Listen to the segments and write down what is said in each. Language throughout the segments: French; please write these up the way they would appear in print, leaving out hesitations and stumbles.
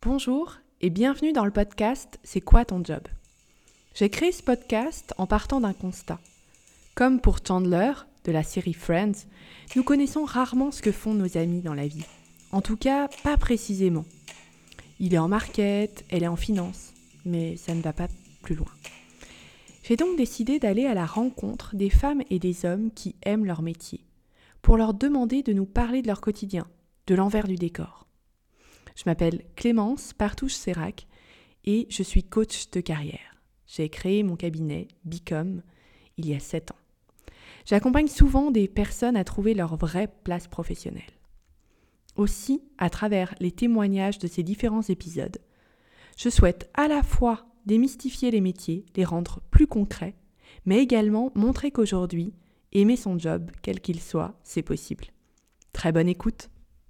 Bonjour et bienvenue dans le podcast C'est quoi ton job ? J'ai créé ce podcast en partant d'un constat. Comme pour Chandler, de la série Friends, nous connaissons rarement ce que font nos amis dans la vie. En tout cas, pas précisément. Il est en market, elle est en finance, mais ça ne va pas plus loin. J'ai donc décidé d'aller à la rencontre des femmes et des hommes qui aiment leur métier, pour leur demander de nous parler de leur quotidien, de l'envers du décor. Je m'appelle Clémence Partouche-Sérac et je suis coach de carrière. J'ai créé mon cabinet Bicom il y a 7 ans. J'accompagne souvent des personnes à trouver leur vraie place professionnelle. Aussi, à travers les témoignages de ces différents épisodes, je souhaite à la fois démystifier les métiers, les rendre plus concrets, mais également montrer qu'aujourd'hui, aimer son job, quel qu'il soit, c'est possible. Très bonne écoute!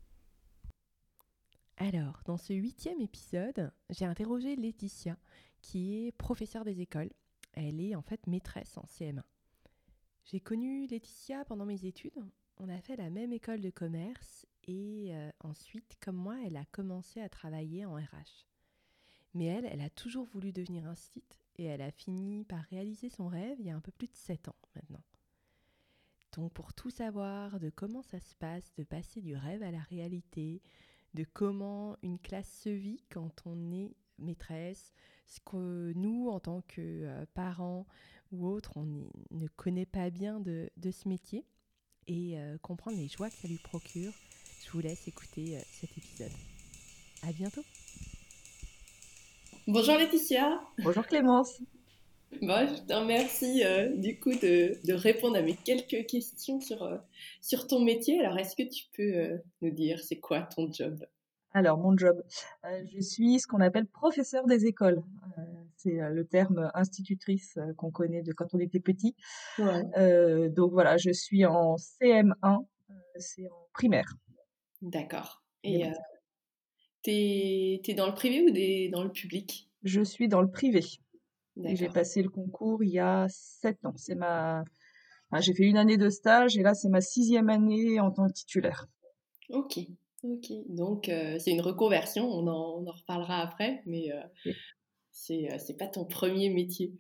Alors, dans ce 8e épisode, j'ai interrogé Laetitia, qui est professeure des écoles. Elle est en fait maîtresse en CM1. J'ai connu Laetitia pendant mes études. On a fait la même école de commerce et ensuite, comme moi, elle a commencé à travailler en RH. Mais elle a toujours voulu devenir institutrice et elle a fini par réaliser son rêve il y a un peu plus de 7 ans maintenant. Donc pour tout savoir de comment ça se passe, de passer du rêve à la réalité, de comment une classe se vit quand on est maîtresse, ce que nous, en tant que parents ou autres, on ne connaît pas bien de ce métier et comprendre les joies que ça lui procure. Je vous laisse écouter cet épisode. À bientôt. Bonjour Laetitia. Bonjour Clémence. Bon, je te remercie du coup de répondre à mes quelques questions sur ton métier. Alors, est-ce que tu peux nous dire c'est quoi ton job? Alors, mon job, je suis ce qu'on appelle professeur des écoles. C'est le terme institutrice qu'on connaît de quand on était petit. Ouais. Donc voilà, je suis en CM1, c'est en primaire. D'accord. Et élémentaire. t'es dans le privé ou dans le public? Je suis dans le privé et j'ai D'accord. passé le concours il y a 7 ans. J'ai fait une année de stage et là, c'est ma 6e année en tant que titulaire. Ok. Ok. Donc, c'est une reconversion. On en reparlera après, mais Et- c'est pas ton premier métier.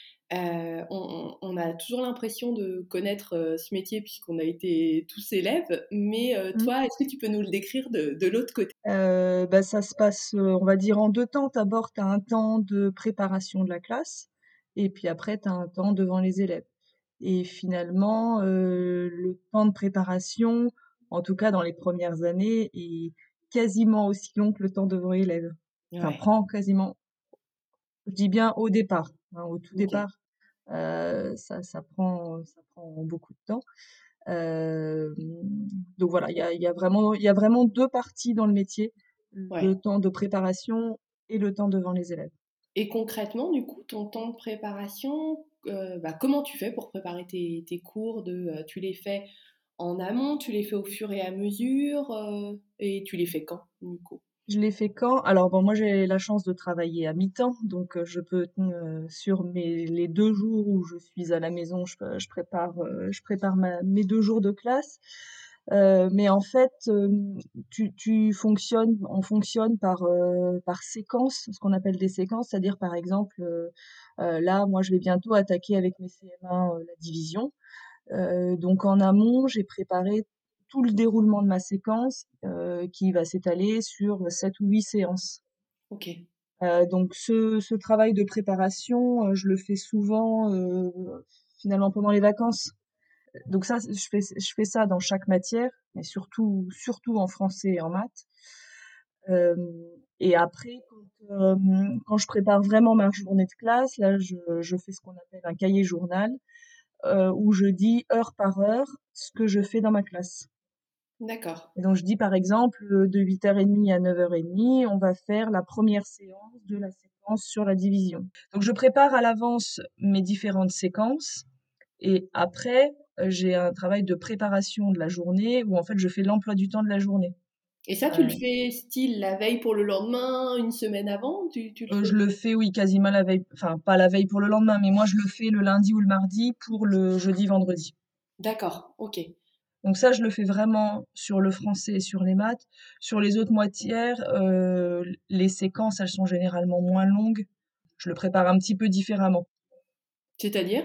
On a toujours l'impression de connaître ce métier puisqu'on a été tous élèves, mais toi, est-ce que tu peux nous le décrire de l'autre côté? Ça se passe, on va dire en 2 temps. D'abord, tu as un temps de préparation de la classe et puis après tu as un temps devant les élèves et finalement, le temps de préparation, en tout cas dans les premières années, est quasiment aussi long que le temps devant élèves. Enfin, Ouais, prend quasiment, je dis bien au départ, hein, au tout ok. départ, ça prend beaucoup de temps. Hem, donc voilà, il y a vraiment 2 parties dans le métier, Ouais. le temps de préparation et le temps devant les élèves. Et concrètement, du coup, ton temps de préparation, comment tu fais pour préparer tes cours tu les fais en amont, tu les fais au fur et à mesure, et tu les fais quand, du coup? Je l'ai fait quand? Alors bon, moi j'ai la chance de travailler à mi-temps, donc sur les 2 jours où je suis à la maison, je prépare mes 2 jours de classe. Mais en fait, on fonctionne par séquence, ce qu'on appelle des séquences, c'est-à-dire par exemple, là, moi je vais bientôt attaquer avec mes CM1, la division. Donc en amont, j'ai préparé tout le déroulement de ma séquence, qui va s'étaler sur 7 ou 8 séances. Ok, Donc ce travail de préparation, je le fais souvent, finalement pendant les vacances. Donc ça, je fais ça dans chaque matière, mais surtout en français et en maths. Hem et après quand je prépare vraiment ma journée de classe, là je fais ce qu'on appelle un cahier journal, où je dis heure par heure ce que je fais dans ma classe. d'accord. Et donc je dis par exemple, de 8h30 à 9h30, on va faire la première séance de la séquence sur la division. Donc je prépare à l'avance mes différentes séquences et après, j'ai un travail de préparation de la journée où en fait je fais l'emploi du temps de la journée. Et ça, tu le Heu fais style la veille pour le lendemain, une semaine avant? Tu le je fais? le fais, oui, quasiment la veille, enfin pas la veille pour le lendemain, mais moi je le fais le lundi ou le mardi pour le jeudi, vendredi. D'accord, ok. Donc ça, je le fais vraiment sur le français et sur les maths. Sur les autres matières, les séquences, elles sont généralement moins longues. Je le prépare un petit peu différemment. C'est-à-dire?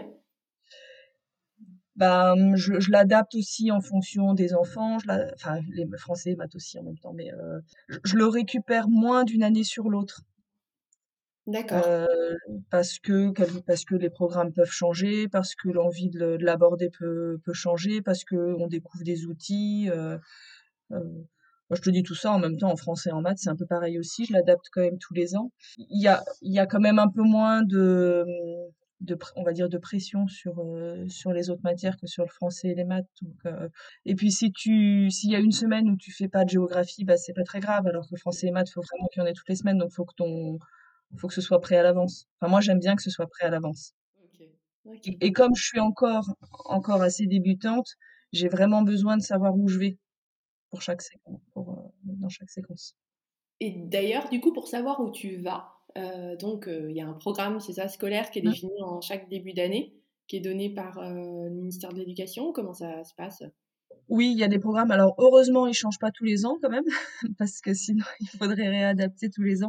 Je l'adapte aussi en fonction des enfants. Enfin, les français et maths aussi en même temps, mais je le récupère moins d'une année sur l'autre. D'accord. Euh, parce que les programmes peuvent changer, parce que l'envie de l'aborder peut changer, parce que on découvre des outils. Euh, Moi, je te dis tout ça en même temps en français et en maths, c'est un peu pareil aussi. Je l'adapte quand même tous les ans. Il y a quand même un peu moins on va dire de pression sur les autres matières que sur le français et les maths. Et puis s'il y a une semaine où tu fais pas de géographie, bah c'est pas très grave. Alors que le français et maths, faut vraiment qu'il y en ait toutes les semaines, donc faut que ce soit prêt à l'avance. Enfin, moi, j'aime bien que ce soit prêt à l'avance. Ok. Ok. Et comme je suis encore assez débutante, j'ai vraiment besoin de savoir où je vais pour chaque séquence, dans chaque séquence. Et d'ailleurs, du coup, pour savoir où tu vas, donc il y a un programme, c'est ça, scolaire qui est Mm. défini en chaque début d'année, qui est donné par le ministère de l'Éducation. Comment ça se passe? Oui, il y a des programmes. Alors heureusement, ils changent pas tous les ans quand même, parce que sinon il faudrait réadapter tous les ans.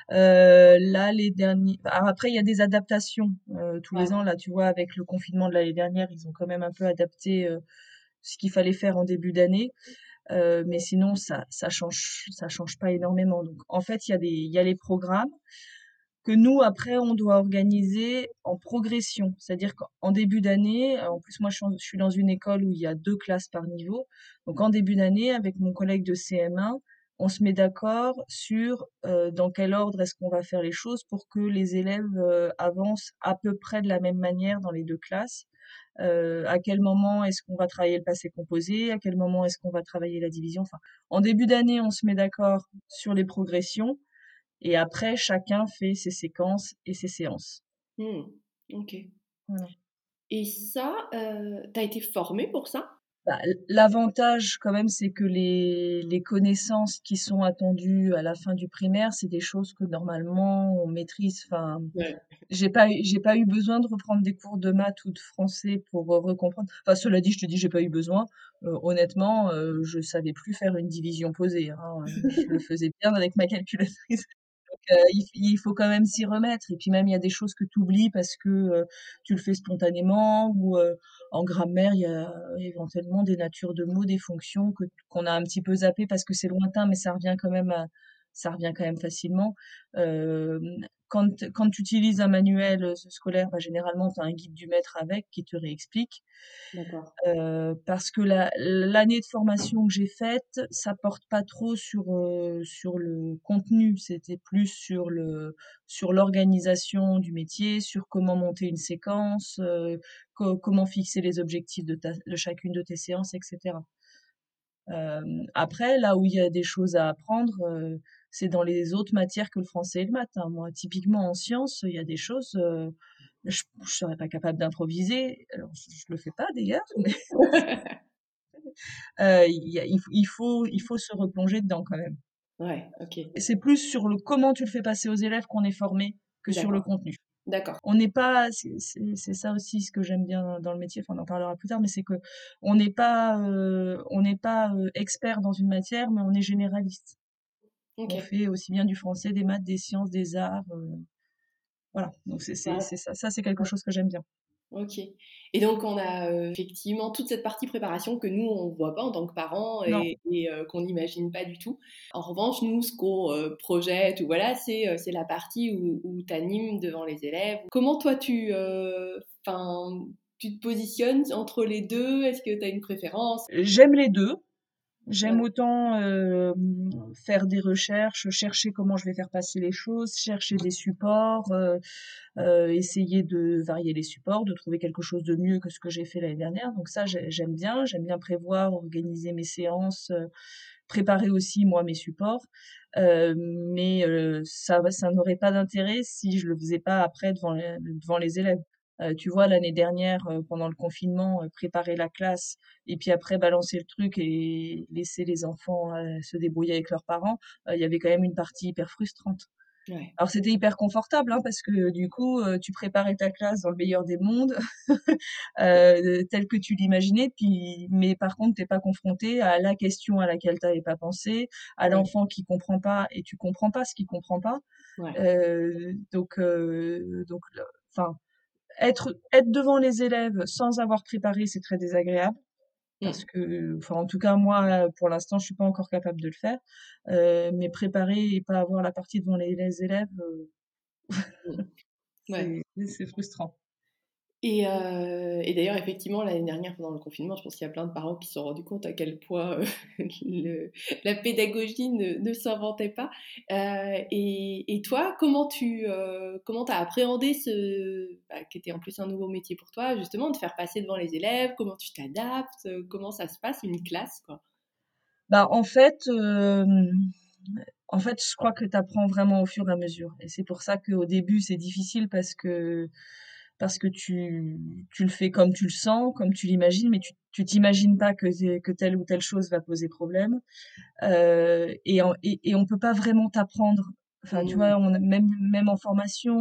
Là, les derniers. Alors après, il y a des adaptations tous Ouais. les ans. Là, tu vois, avec le confinement de l'année dernière, ils ont quand même un peu adapté ce qu'il fallait faire en début d'année. Mais sinon, ça change pas énormément. Donc, en fait, il y a les programmes que nous, après, on doit organiser en progression. C'est-à-dire qu'en début d'année, en plus, moi, je suis dans une école où il y a 2 classes par niveau. Donc, en début d'année, avec mon collègue de CM1, on se met d'accord sur dans quel ordre est-ce qu'on va faire les choses pour que les élèves avancent à peu près de la même manière dans les 2 classes. À quel moment est-ce qu'on va travailler le passé composé, à quel moment est-ce qu'on va travailler la division. Enfin, en début d'année, on se met d'accord sur les progressions et après, chacun fait ses séquences et ses séances. Hmm. Ok. Voilà. Et ça, t'as été formé pour ça? L'avantage quand même, c'est que les connaissances qui sont attendues à la fin du primaire, c'est des choses que normalement on maîtrise. Enfin, Ouais. j'ai pas eu besoin de reprendre des cours de maths ou de français pour recomprendre. Enfin, cela dit, je te dis, j'ai pas eu besoin. Honnêtement, je savais plus faire une division posée, hein. Je le faisais bien avec ma calculatrice. Il faut quand même s'y remettre. Et puis même, il y a des choses que tu oublies parce que tu le fais spontanément ou en grammaire, il y a éventuellement des natures de mots, des fonctions qu'on a un petit peu zappées parce que c'est lointain, mais ça revient quand même facilement. Euh, quand tu utilises un manuel scolaire, bah, généralement, tu as un guide du maître avec qui te réexplique. D'accord. Parce que l'année de formation que j'ai faite, ça porte pas trop sur le contenu, c'était plus sur l'organisation du métier, sur comment monter une séquence, comment fixer les objectifs de chacune de tes séances, etc. Après, là où il y a des choses à apprendre, c'est dans les autres matières que le français et le maths, hein. Moi, typiquement en sciences, il y a des choses, je serais pas capable d'improviser. Alors, je le fais pas d'ailleurs, mais il faut se replonger dedans quand même. Ouais, ok. Et c'est plus sur le comment tu le fais passer aux élèves qu'on est formé que sur le D'accord. contenu. D'accord. On n'est pas, c'est ça aussi ce que j'aime bien dans le métier. Enfin, on en parlera plus tard, mais c'est que on n'est pas expert dans une matière, mais on est généraliste. Ok. On fait aussi bien du français, des maths, des sciences, des arts. Voilà. Donc Ouais. c'est ça. Ça, c'est quelque chose que j'aime bien. Ok. Et donc, on a effectivement toute cette partie préparation que nous, on ne voit pas en tant que parents Non. et qu'on n'imagine pas du tout. En revanche, nous, ce qu'on projette, ou voilà, c'est la partie où tu animes devant les élèves. Comment toi, tu te positionnes entre les deux? Est-ce que tu as une préférence? J'aime les deux. J'aime Ouais. autant faire des recherches, chercher comment je vais faire passer les choses, chercher des supports, essayer de varier les supports, de trouver quelque chose de mieux que ce que j'ai fait l'année dernière. Donc ça, j'aime bien prévoir, organiser mes séances, préparer aussi moi mes supports. Mais ça n'aurait pas d'intérêt si je le faisais pas après devant les élèves. Tu vois, l'année dernière, pendant le confinement, préparer la classe et puis après balancer le truc et laisser les enfants se débrouiller avec leurs parents, il y avait quand même une partie hyper frustrante. Ouais. Alors c'était hyper confortable, hein, parce que du coup, tu préparais ta classe dans le meilleur des mondes, tel que tu l'imaginais, puis mais par contre, t'es pas confronté à la question à laquelle tu avais pas pensé, à Oui. l'enfant qui comprend pas et tu comprends pas ce qu'il comprend pas. Ouais. Donc le enfin, être devant les élèves sans avoir préparé, c'est très désagréable parce Mmh. que enfin, en tout cas, moi, pour l'instant, je suis pas encore capable de le faire. Mais préparer et pas avoir la partie devant les élèves, Mmh. Ouais. c'est frustrant. Et d'ailleurs, effectivement, l'année dernière, pendant le confinement, je pense qu'il y a plein de parents qui se sont rendus compte à quel point le la pédagogie ne s'inventait pas. Et toi, comment tu as appréhendé qui était en plus un nouveau métier pour toi, justement, de faire passer devant les élèves? Comment tu t'adaptes? Comment ça se passe une classe, quoi? Bah, en fait, je crois que tu apprends vraiment au fur et à mesure et c'est pour ça qu'au début, c'est difficile parce que tu le fais comme tu le sens, comme tu l'imagines, mais tu t'imagines pas que telle ou telle chose va poser problème. Et on peut pas vraiment t'apprendre. Enfin, tu Mmh. vois, même en formation,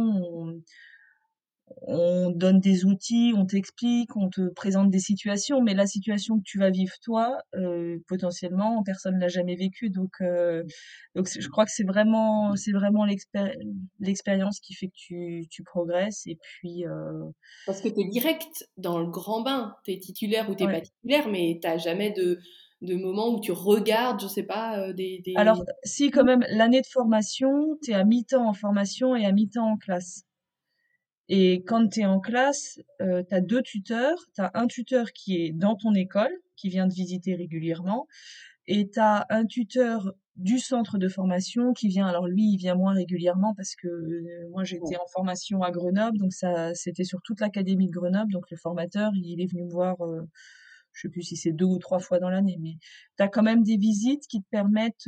on donne des outils, on t'explique, on te présente des situations, mais la situation que tu vas vivre toi, potentiellement, personne l'a jamais vécue. Donc je crois que c'est vraiment l'expérience qui fait que tu progresses. Et puis, Parce que tu es direct dans le grand bain. Tu es titulaire ou tu es pas ouais. titulaire, mais tu jamais de moment où tu regardes, je sais pas, Alors, si quand même, l'année de formation, tu es à mi-temps en formation et à mi-temps en classe. Et quand tu es en classe, tu as 2 tuteurs. Tu as un tuteur qui est dans ton école, qui vient te visiter régulièrement, et tu as un tuteur du centre de formation qui vient, alors lui, il vient moins régulièrement parce que, moi j'étais Ouais. en formation à Grenoble, donc ça c'était sur toute l'académie de Grenoble, donc le formateur, il est venu me voir, je sais plus si c'est 2 ou 3 fois dans l'année, mais tu as quand même des visites qui te permettent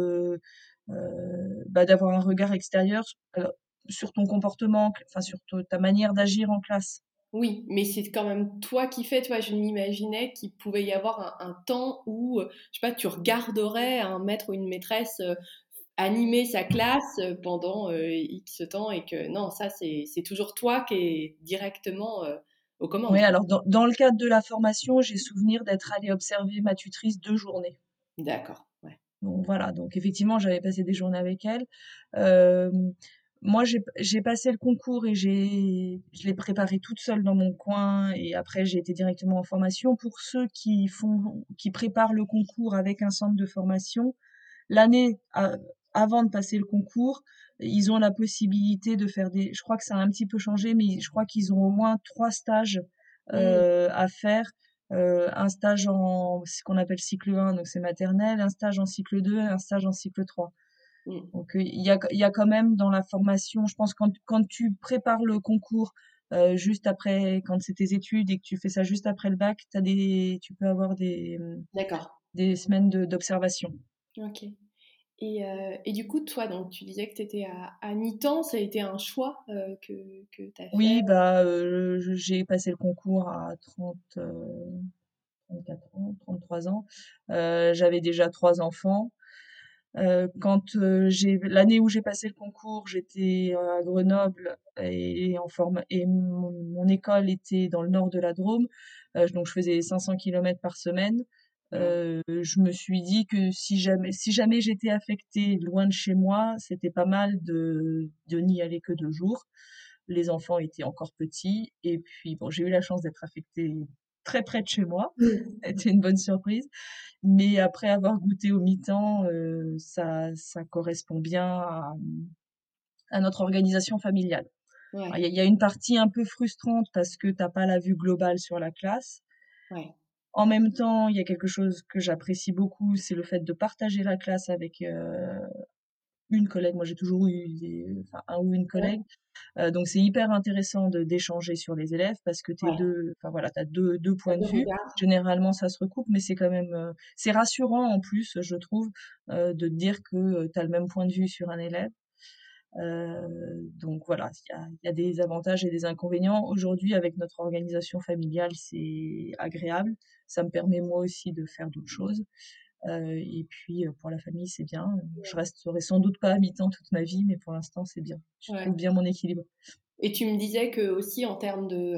d'avoir un regard extérieur sur ton comportement, enfin sur ta manière d'agir en classe. Oui, mais c'est quand même toi qui fais, tu vois? Je m'imaginais qu'il pouvait y avoir un temps où, je sais pas, tu regarderais un maître ou une maîtresse, animer sa classe, pendant, X temps et que non, ça c'est toujours toi qui es directement, aux Oui, commandes, quoi. alors dans le cadre de la formation, j'ai souvenir d'être allée observer ma tutrice 2 journées. D'accord, ouais. Donc voilà, donc effectivement, j'avais passé des journées avec elle. Hem, Moi, j'ai passé le concours et je l'ai préparé toute seule dans mon coin et après j'ai été directement en formation. Pour ceux qui préparent le concours avec un centre de formation, l'année avant de passer le concours, ils ont la possibilité de faire je crois que ça a un petit peu changé, mais je crois qu'ils ont au moins 3 stages Mmh, à faire. Un stage en ce qu'on appelle cycle 1, donc c'est maternelle, un stage en cycle 2 et un stage en cycle 3. mmh. Donc il y a quand même dans la formation, je pense quand tu prépares le concours juste après, quand c'est tes études et que tu fais ça juste après le bac, tu peux avoir D'accord, des semaines d'observation. OK. Et du coup, toi, donc tu disais que tu étais à mi-temps, ça a été un choix, que tu as fait? Oui, bah, j'ai passé le concours à 34 ans, 33 ans. J'avais déjà 3 enfants. L'année où j'ai passé le concours, j'étais à Grenoble et mon école était dans le nord de la Drôme. Donc je faisais 500 kilomètres par semaine. Waouh. Je me suis dit que si jamais j'étais affectée loin de chez moi, c'était pas mal de n'y aller que 2 jours. Les enfants étaient encore petits et puis bon, j'ai eu la chance d'être affectée très près de chez moi. Ça a été une bonne surprise. Mais après avoir goûté au mi-temps, ça correspond bien à notre organisation familiale. Alors, Ouais, il y a une partie un peu frustrante parce que t'as pas la vue globale sur la classe. ouais, En même temps, il y a quelque chose que j'apprécie beaucoup, c'est le fait de partager la classe avec une collègue. Moi, j'ai toujours eu enfin, un ou une ouais, collègue. Donc, c'est hyper intéressant d'échanger sur les élèves parce que ouais. enfin voilà, t'as deux À points de 2 vue. regards. Généralement, ça se recoupe, mais c'est quand même, c'est rassurant en plus, je trouve, de te dire que tu as le même point de vue sur un élève. Donc voilà, il y a des avantages et des inconvénients. Aujourd'hui, avec notre organisation familiale, c'est agréable. Ça me permet moi aussi de faire d'autres choses. Et puis, pour la famille, c'est bien. Je resterai sans doute pas à mi-temps toute ma vie, mais pour l'instant, c'est bien. Je Ouais. trouve bien mon équilibre. Et tu me disais que aussi en termes de,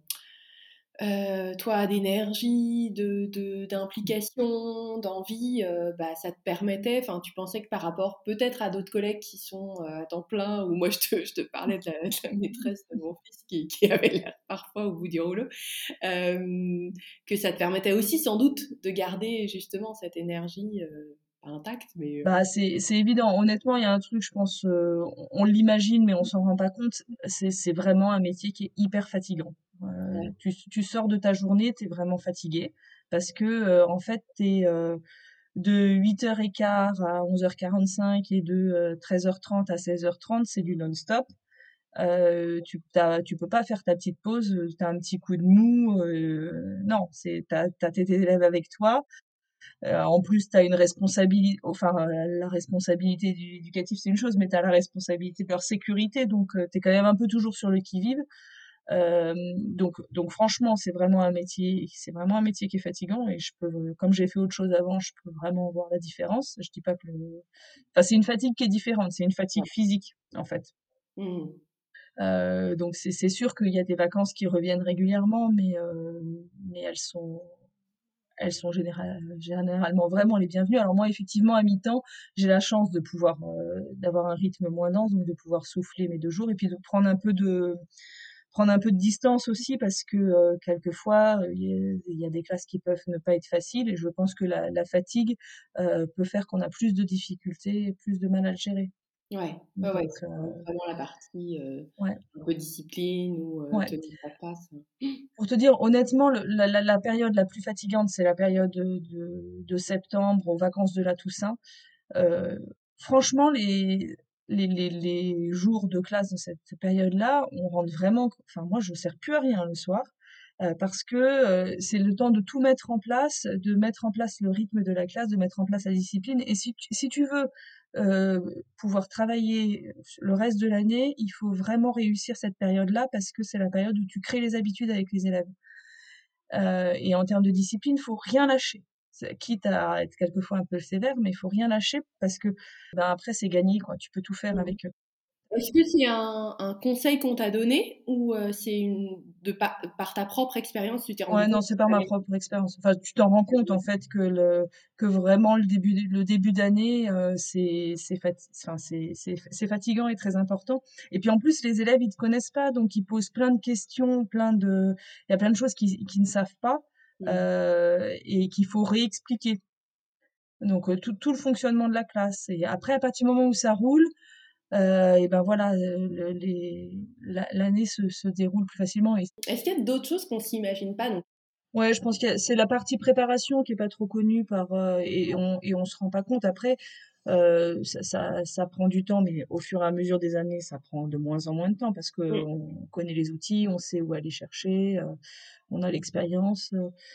toi, d'énergie, d'implication, d'envie, bah, ça te permettait, enfin, tu pensais que par rapport peut-être à d'autres collègues qui sont à temps plein, ou moi je te parlais de la maîtresse de mon fils qui avait l'air parfois au bout du rouleau, que ça te permettait aussi sans doute de garder justement cette énergie pas intacte, mais Bah, c'est évident. Honnêtement, il y a un truc, je pense, on l'imagine, mais on s'en rend pas compte. C'est vraiment un métier qui est hyper fatigant. ouais, Tu sors de ta journée, tu es vraiment fatigué parce que, en fait, tu es, de 8h15 à 11h45 et de 13h30 à 16h30, c'est du non-stop. Tu peux pas faire ta petite pause, tu as un petit coup de mou, non, t'as tes élèves avec toi. En plus, tu as une responsabilité, enfin, la responsabilité éducative, c'est une chose, mais tu as la responsabilité de leur sécurité, donc tu es quand même un peu toujours sur le qui-vive. Donc franchement, c'est vraiment un métier qui est fatigant et comme j'ai fait autre chose avant, je peux vraiment voir la différence. Je dis pas que enfin, c'est une fatigue qui est différente, c'est une fatigue ouais. physique, en fait. Mmh. Donc c'est sûr qu'il y a des vacances qui reviennent régulièrement, mais elles sont généralement vraiment les bienvenues. Alors moi, effectivement, à mi-temps, j'ai la chance de pouvoir d'avoir un rythme moins dense, donc de pouvoir souffler mes 2 jours et puis de prendre un peu de distance aussi parce que quelquefois il y a des classes qui peuvent ne pas être faciles et je pense que la fatigue peut faire qu'on a plus de difficultés et plus de mal à le gérer. Ouais, ouais, ouais, Donc sur vraiment la partie ouais, un peu discipline ou ouais. tenir sa place. Pour te dire honnêtement, la période la plus fatigante, c'est la période de septembre aux vacances de la Toussaint. Heu, Franchement, les jours de classe dans cette période-là, on rentre vraiment enfin moi je sers plus à rien le soir, parce que, c'est le temps de tout mettre en place, de mettre en place le rythme de la classe, de mettre en place la discipline et si tu veux, pouvoir travailler le reste de l'année, il faut vraiment réussir cette période-là parce que c'est la période où tu crées les habitudes avec les élèves. Et en termes de discipline, faut rien lâcher. Quitte à être quelquefois un peu sévère, mais il faut rien lâcher parce que, ben, après c'est gagné quoi, tu peux tout faire Mmh. avec eux. Est-ce que c'est un conseil qu'on t'a donné ou c'est par ta propre expérience, tu t'es rendu Ouais, non, compte c'est qu'il par ma fallait propre expérience. Enfin, tu t'en rends compte en fait que vraiment le début d'année, c'est fatigant et très important. Et puis en plus les élèves, ils te connaissent pas, donc ils posent plein de questions, il y a plein de choses qu'ils ne savent pas, mmh. et qu'il faut réexpliquer. Donc tout le fonctionnement de la classe et après à partir du moment où ça roule, et ben voilà, l'année se déroule plus facilement et Est-ce qu'il y a d'autres choses qu'on s'imagine pas donc ouais, je pense que c'est la partie préparation qui est pas trop connue et on se rend pas compte. Après, ça prend du temps, mais au fur et à mesure des années, ça prend de moins en moins de temps parce mmh, qu'on connaît les outils, on sait où aller chercher, on a l'expérience.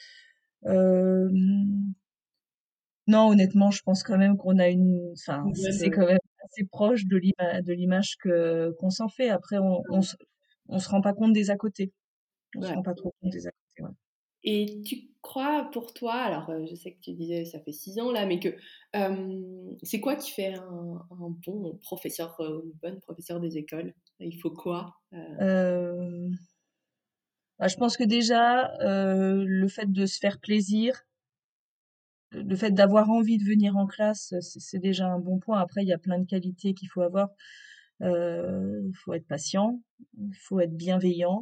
Hem Non, honnêtement, je pense quand même qu'on a enfin, une bonne, c'est quand même assez proche de l'image que qu'on s'en fait. Après, on se rend pas compte des à côté. On se ouais. rend pas trop compte des à côté, ouais. Et tu crois pour toi, alors je sais que tu disais ça fait 6 ans là, mais que c'est quoi qui fait un bon professeur, une bonne professeure des écoles? Il faut quoi? Hem, Bah, je pense que déjà, le fait de se faire plaisir, le fait d'avoir envie de venir en classe, c'est déjà un bon point. Après, il y a plein de qualités qu'il faut avoir. Il faut être patient, il faut être bienveillant.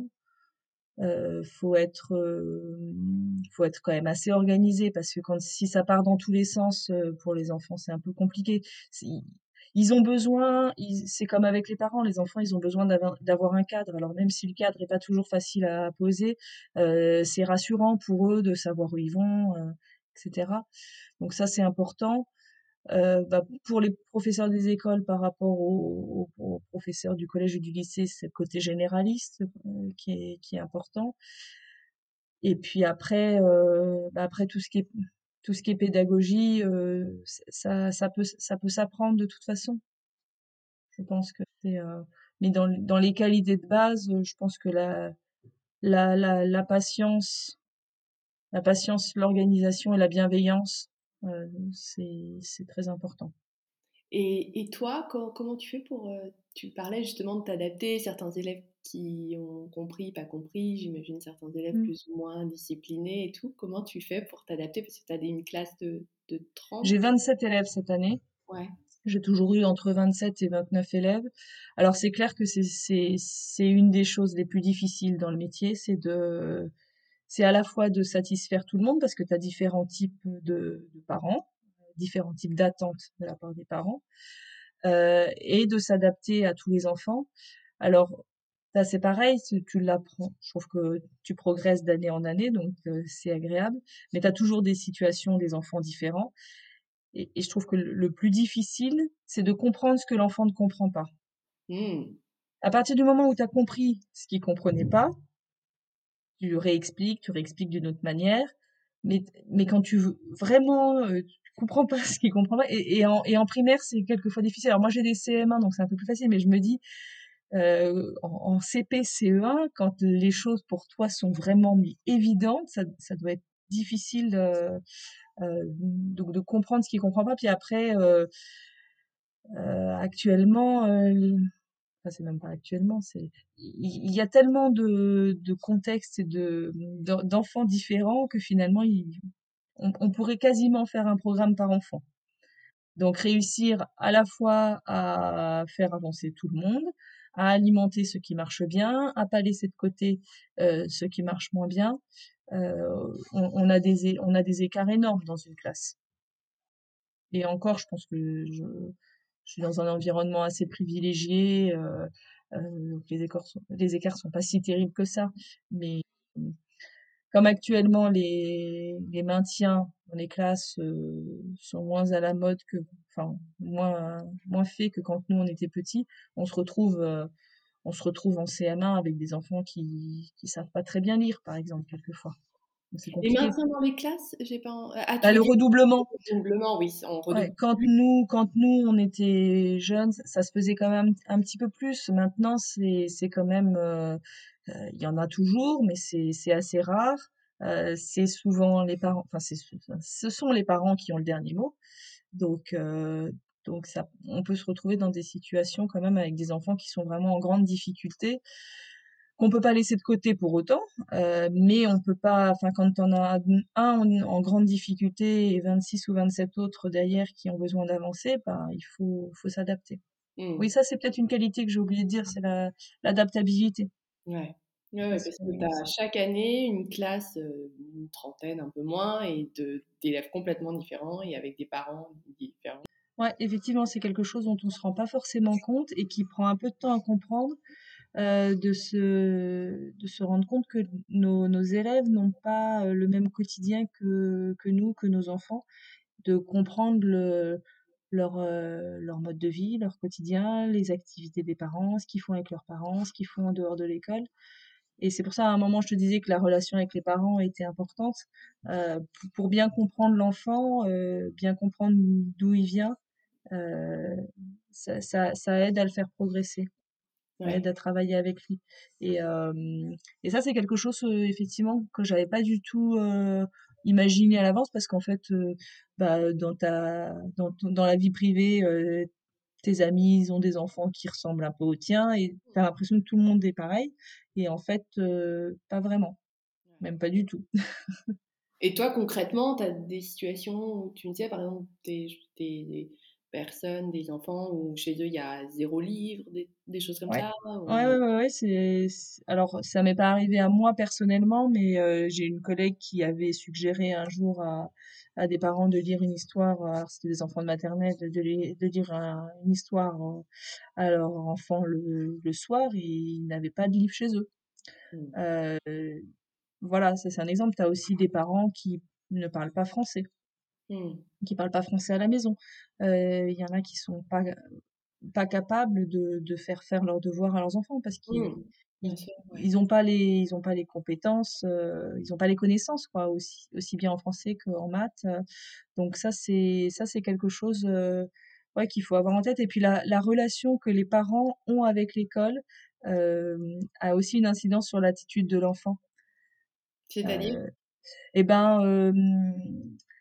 Faut être quand même assez organisé parce que si ça part dans tous les sens, pour les enfants, c'est un peu compliqué. C'est ils ont besoin c'est comme avec les parents, les enfants, ils ont besoin d'avoir un cadre. Alors même si le cadre est pas toujours facile à poser, c'est rassurant pour eux de savoir où ils vont, et cetera. Donc ça, c'est important. Bah, pour les professeurs des écoles par rapport aux professeurs du collège et du lycée, c'est le côté généraliste, qui est important. Et puis après, bah, après tout ce qui est pédagogie, ça peut s'apprendre de toute façon. Je pense que mais dans les qualités de base, je pense que la patience, l'organisation et la bienveillance, C'est très important. Et toi, comment tu fais pour, tu parlais justement de t'adapter, certains élèves qui ont compris, pas compris, j'imagine certains élèves Mmh. plus ou moins disciplinés et tout. Comment tu fais pour t'adapter? Parce que tu as une classe de 30. J'ai 27 élèves cette année. Ouais. J'ai toujours eu entre 27 et 29 élèves. Alors c'est clair que c'est une des choses les plus difficiles dans le métier, c'est à la fois de satisfaire tout le monde parce que tu as différents types de parents, différents types d'attentes de la part des parents, et de s'adapter à tous les enfants. Alors ça c'est pareil, tu l'apprends. Je trouve que tu progresses d'année en année, donc c'est agréable. Mais tu as toujours des situations, des enfants différents. Et je trouve que le plus difficile, c'est de comprendre ce que l'enfant ne comprend pas. Mmh. À partir du moment où tu as compris ce qu'il comprenait pas, tu réexpliques d'une autre manière. Mais quand tu veux vraiment, tu comprends pas ce qu'il comprend pas, et en primaire, c'est quelquefois difficile. Alors moi, j'ai des CM1, donc c'est un peu plus facile, mais je me dis, en CP, CE1, quand les choses pour toi sont vraiment mais évidentes, ça doit être difficile de comprendre ce qu'il comprend pas. Puis après, actuellement, enfin c'est même pas actuellement, il y a tellement de contextes et d'enfants différents que finalement on pourrait quasiment faire un programme par enfant. Donc réussir à la fois à faire avancer tout le monde, à alimenter ce qui marche bien, à pas laisser de côté ce qui marche moins bien. On a des écarts énormes dans une classe. Et encore, je pense que je suis dans un environnement assez privilégié, donc les écarts sont pas si terribles que ça. Mais comme actuellement les maintiens dans les classes sont moins à la mode enfin moins faits que quand nous on était petits, on se retrouve euh, on se retrouve en CM1 avec des enfants qui savent pas très bien lire, par exemple, quelquefois. Donc c'est Et compliqué. maintenant dans les classes, j'ai pas ah, tu Bah, veux le dire redoublement. redoublement, oui, on Ouais, redouble plus. quand nous on était jeunes, ça se faisait quand même un petit peu plus. Maintenant, c'est quand même, il y en a toujours, mais c'est assez rare. C'est souvent les parents, enfin ce sont les parents qui ont le dernier mot. Donc ça, on peut se retrouver dans des situations quand même avec des enfants qui sont vraiment en grande difficulté, qu'on peut pas laisser de côté pour autant, mais on peut pas, enfin quand on a un en grande difficulté et 26 ou 27 autres derrière qui ont besoin d'avancer, ben faut s'adapter. Oui, Mmh. ça c'est peut-être une qualité que j'ai oublié de dire, c'est l'adaptabilité. Ouais. Ouais, Ça, ouais, parce que tu as c'est- chaque année une classe, une trentaine, un peu moins, et d'élèves complètement différents et avec des parents différents. Ouais, effectivement, c'est quelque chose dont on se rend pas forcément compte et qui prend un peu de temps à comprendre, de se rendre compte que nos élèves n'ont pas le même quotidien que nous, que nos enfants, de comprendre leur mode de vie, leur quotidien, les activités des parents, ce qu'ils font avec leurs parents, ce qu'ils font en dehors de l'école. Et c'est pour ça, à un moment, je te disais que la relation avec les parents était importante, pour bien comprendre l'enfant, bien comprendre d'où il vient. euh, ça aide à le faire progresser, ça aide Ouais. à travailler avec lui. Et, euh, et ça, c'est quelque chose, effectivement, que j'avais pas du tout imaginé à l'avance, parce qu'en fait, bah, dans la vie privée, tes amis, ils ont des enfants qui ressemblent un peu aux tiens et tu as l'impression que tout le monde est pareil. Et en fait, pas vraiment, Ouais. même pas du tout. Et toi, concrètement, tu as des situations où tu me disais, par exemple, des personnes, des enfants où chez eux, il y a zéro livre, des choses comme Ouais. ça Ouais, ou... ouais, ouais, ouais, alors ça m'est pas arrivé à moi personnellement, mais j'ai une collègue qui avait suggéré un jour à des parents de lire une histoire, alors c'était des enfants de maternelle, de lire une histoire à leur enfant le soir, et ils n'avaient pas de livre chez eux. Mmh. Euh, voilà, ça c'est un exemple. Tu as aussi des parents qui ne parlent pas français, Mmh. à la maison. Il y en a qui sont pas capables de faire leurs devoirs à leurs enfants parce qu'ils Mmh. Bien ils, sûr, ouais. ils ont pas les compétences, ils ont pas les connaissances, quoi, aussi bien en français qu'en maths. Donc ça c'est quelque chose, ouais, qu'il faut avoir en tête. Et puis la relation que les parents ont avec l'école euh, a aussi une incidence sur l'attitude de l'enfant. C'est-à-dire? Euh, et ben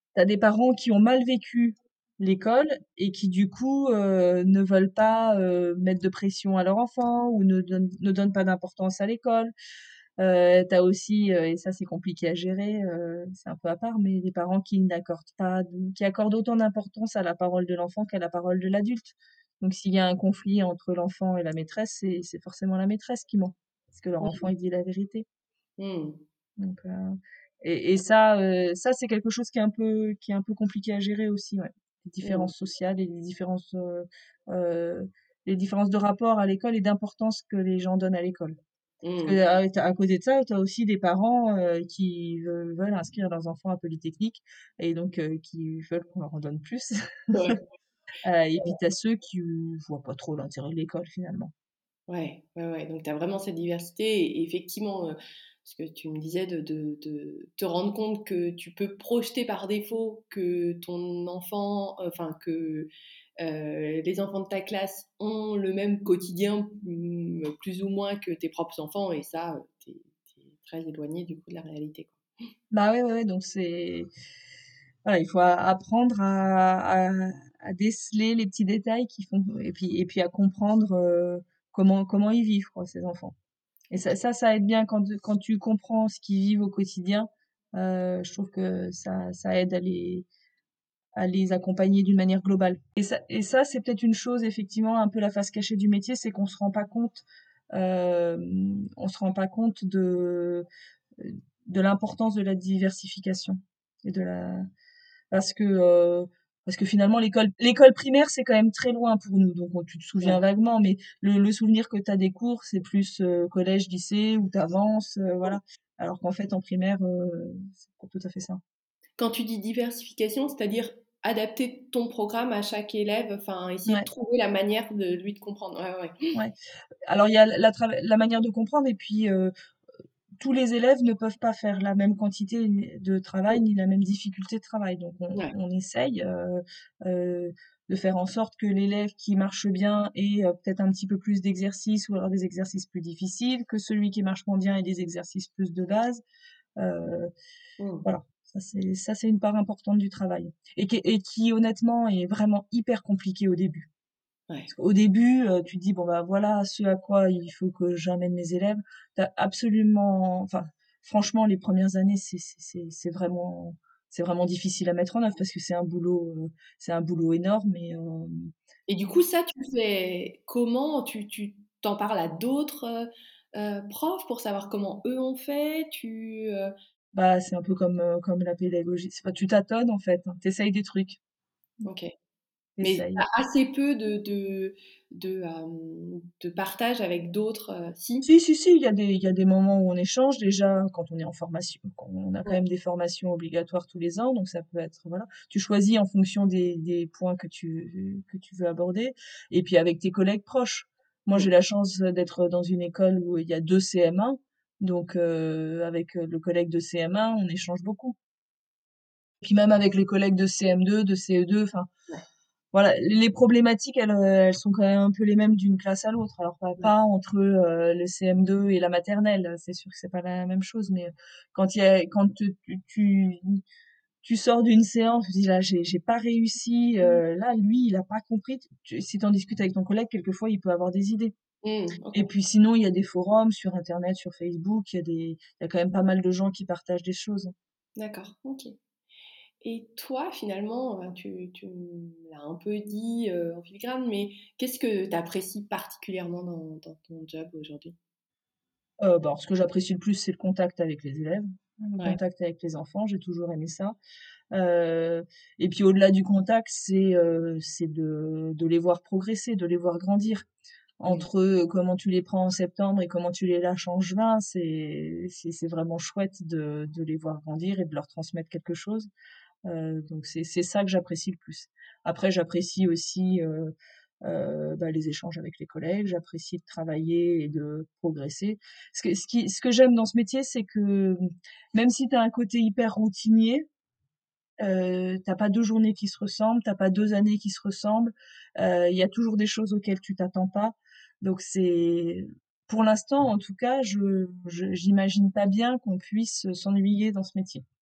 T'as des parents qui ont mal vécu l'école et qui du coup ne veulent pas mettre de pression à leur enfant ou ne donnent pas d'importance à l'école. T'as aussi, et ça c'est compliqué à gérer, c'est un peu à part, mais les parents qui accordent autant d'importance à la parole de l'enfant qu'à la parole de l'adulte. Donc s'il y a un conflit entre l'enfant et la maîtresse, c'est forcément la maîtresse qui ment, parce que leur enfant il dit la vérité. Mmh. Donc, et ça c'est quelque chose qui est un peu compliqué à gérer aussi, ouais. Les Mmh. différences sociales et les différences de rapport à l'école et d'importance que les gens donnent à l'école. Parce que, Mmh. à côté de ça, tu as aussi des parents qui veulent inscrire leurs enfants à Polytechnique et donc qui veulent qu'on leur en donne plus. Ouais. Et puis tu as ceux qui voient pas trop l'intérêt de l'école finalement. Ouais, ouais, ouais, donc tu as vraiment cette diversité et effectivement, ce que tu me disais de te rendre compte que tu peux projeter par défaut que ton enfant, enfin que, les enfants de ta classe ont le même quotidien, plus ou moins que tes propres enfants et ça, tu es très éloigné du coup de la réalité, quoi. Bah ouais, ouais, ouais, donc voilà, il faut apprendre à déceler les petits détails qui font, et puis à comprendre comment ils vivent, quoi, ces enfants. Et ça aide bien quand tu comprends ce qu'ils vivent au quotidien. Je trouve que ça aide à les accompagner d'une manière globale. Et ça, c'est peut-être une chose, effectivement, un peu la face cachée du métier, c'est qu'on se rend pas compte, euh, on se rend pas compte de l'importance de la diversification et de la parce que euh, parce que finalement l'école primaire c'est quand même très loin pour nous, donc tu te souviens Ouais. vaguement, mais le souvenir que tu as des cours c'est plus collège lycée où tu avances, voilà, alors qu'en fait en primaire c'est pas tout à fait ça. Quand tu dis diversification, c'est-à-dire adapter ton programme à chaque élève, enfin essayer de Ouais, trouver la manière de lui de comprendre. Ouais, ouais. ouais. Alors il y a la manière de comprendre, et puis tous les élèves ne peuvent pas faire la même quantité de travail ni la même difficulté de travail. Donc Ouais. on essaye de faire en sorte que l'élève qui marche bien ait peut-être un petit peu plus d'exercices ou alors des exercices plus difficiles, que celui qui marche moins bien ait des exercices plus de base. Euh, Mmh. voilà, ça c'est une part importante du travail et qui honnêtement est vraiment hyper compliqué au début. Ouais. Au début, tu te dis: «Bon, bah, voilà ce à quoi il faut que j'amène mes élèves». Enfin, franchement, les premières années, c'est vraiment difficile à mettre en œuvre parce que c'est un boulot énorme Et du coup, ça, tu fais comment? Tu t'en parles à d'autres, profs pour savoir comment eux ont fait? bah, c'est un peu comme la pédagogie. C'est pas tu tâtonnes, en fait, hein, tu des trucs. OK. Mais tu Tu assez peu de partage avec d'autres, si? Si, si, si, il y a des moments où on échange déjà quand on est en formation. On a quand Ouais. même des formations obligatoires tous les ans, donc ça peut être, voilà. Tu choisis en fonction des points que tu veux aborder, et puis avec tes collègues proches. Moi, Mmh. j'ai la chance d'être dans une école où il y a 2 CM1, donc avec le collègue de CM1, on échange beaucoup. Puis même avec les collègues de CM2, de CE2, enfin, Ouais. voilà, les problématiques, elles sont quand même un peu les mêmes d'une classe à l'autre. Alors Ouais. pas entre le CM2 et la maternelle, c'est sûr que c'est pas la même chose, mais quand tu sors d'une séance, tu dis là j'ai pas réussi, là lui il a pas compris. Si t'en discutes avec ton collègue, quelquefois il peut avoir des idées. Mmh. Et OK. puis sinon il y a des forums sur internet, sur Facebook, il y a quand même pas mal de gens qui partagent des choses. D'accord. OK. Et toi, finalement, tu me l'as un peu dit, en filigrane, mais qu'est-ce que tu apprécies particulièrement dans ton job aujourd'hui? Bah, alors ce que j'apprécie le plus, c'est le contact avec les élèves, le Ouais. contact avec les enfants, j'ai toujours aimé ça. Heu et puis au-delà du contact, c'est de les voir progresser, de les voir grandir. Mmh. Entre comment tu les prends en septembre et comment tu les lâches en juin, c'est vraiment chouette de les voir grandir et de leur transmettre quelque chose. Donc c'est ça que j'apprécie le plus. Après j'apprécie aussi, bah, les échanges avec les collègues, j'apprécie de travailler et de progresser. Ce que j'aime dans ce métier, c'est que, même si tu as un côté hyper routinier, tu pas 2 journées qui se ressemblent, t'as pas 2 années qui se ressemblent. Il y a toujours des choses auxquelles tu t'attends pas. Donc pour l'instant, en tout cas, j'imagine pas bien qu'on puisse s'ennuyer dans ce métier.